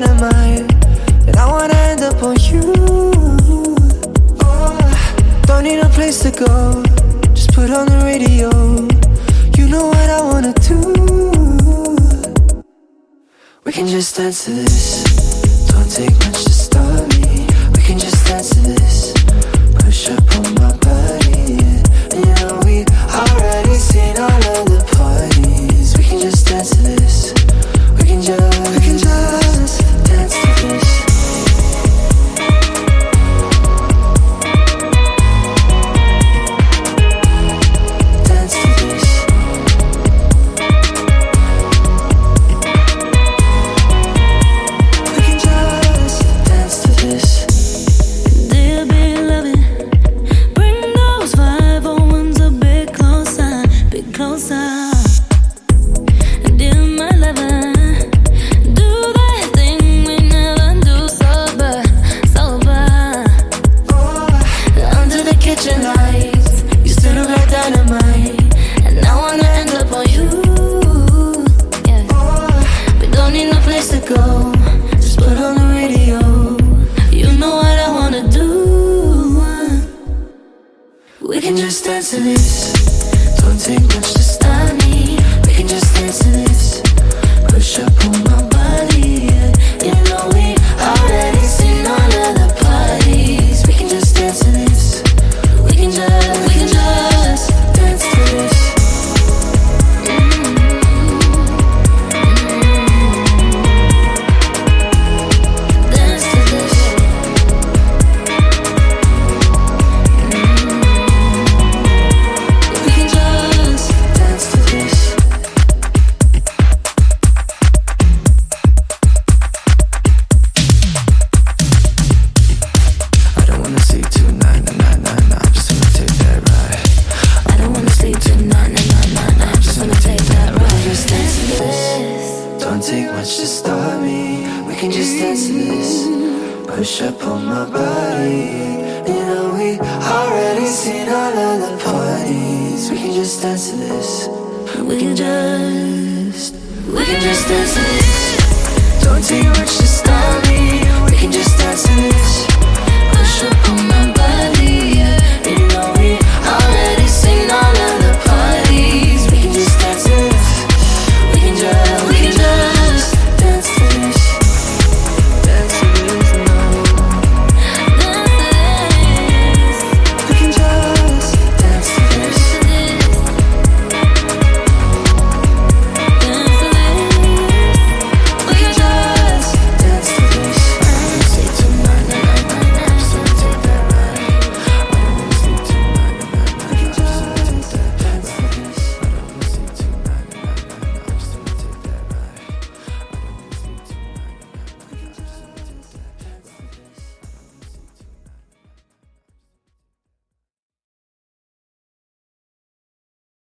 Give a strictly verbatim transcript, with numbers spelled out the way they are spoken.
dynamite, and I wanna end up on you. Oh, don't need a place to go, just put on the radio. You know what I wanna do. We can just dance to this. Don't take much to start me. We can just dance to this. Push up on my body, yeah. And you know we already seen all of the parties. We can just dance to this. We can just, we can just dance to this. Dance to this. We can just dance to this. Dear beloved, bring those five oh ones a bit closer, bit closer. Dear my lover, do that thing we never do sober, sober. Under the kitchen lights, you stood up like dynamite, and I wanna end up on you. Yeah, we don't need no place to go, just put on the radio. You know what I wanna do. We can just dance to this. Don't take much to stop me. We can just dance to this. Push up on my body, yeah. You know we already seen all of the parties. We can just dance to this. We can just, we can just dance to this. Dance to this. We can just dance to this. I don't wanna sleep tonight, nah, nah, nah, nah. I just wanna take that ride. I don't wanna sleep tonight, nah, nah, nah, nah. I just wanna take that ride. Just dance to this. Don't take much to start me. We can just dance to this. Push up on my body. You know we already seen all of the parties. We can just dance to this. We can just, We can just dance to this. Don't take much to start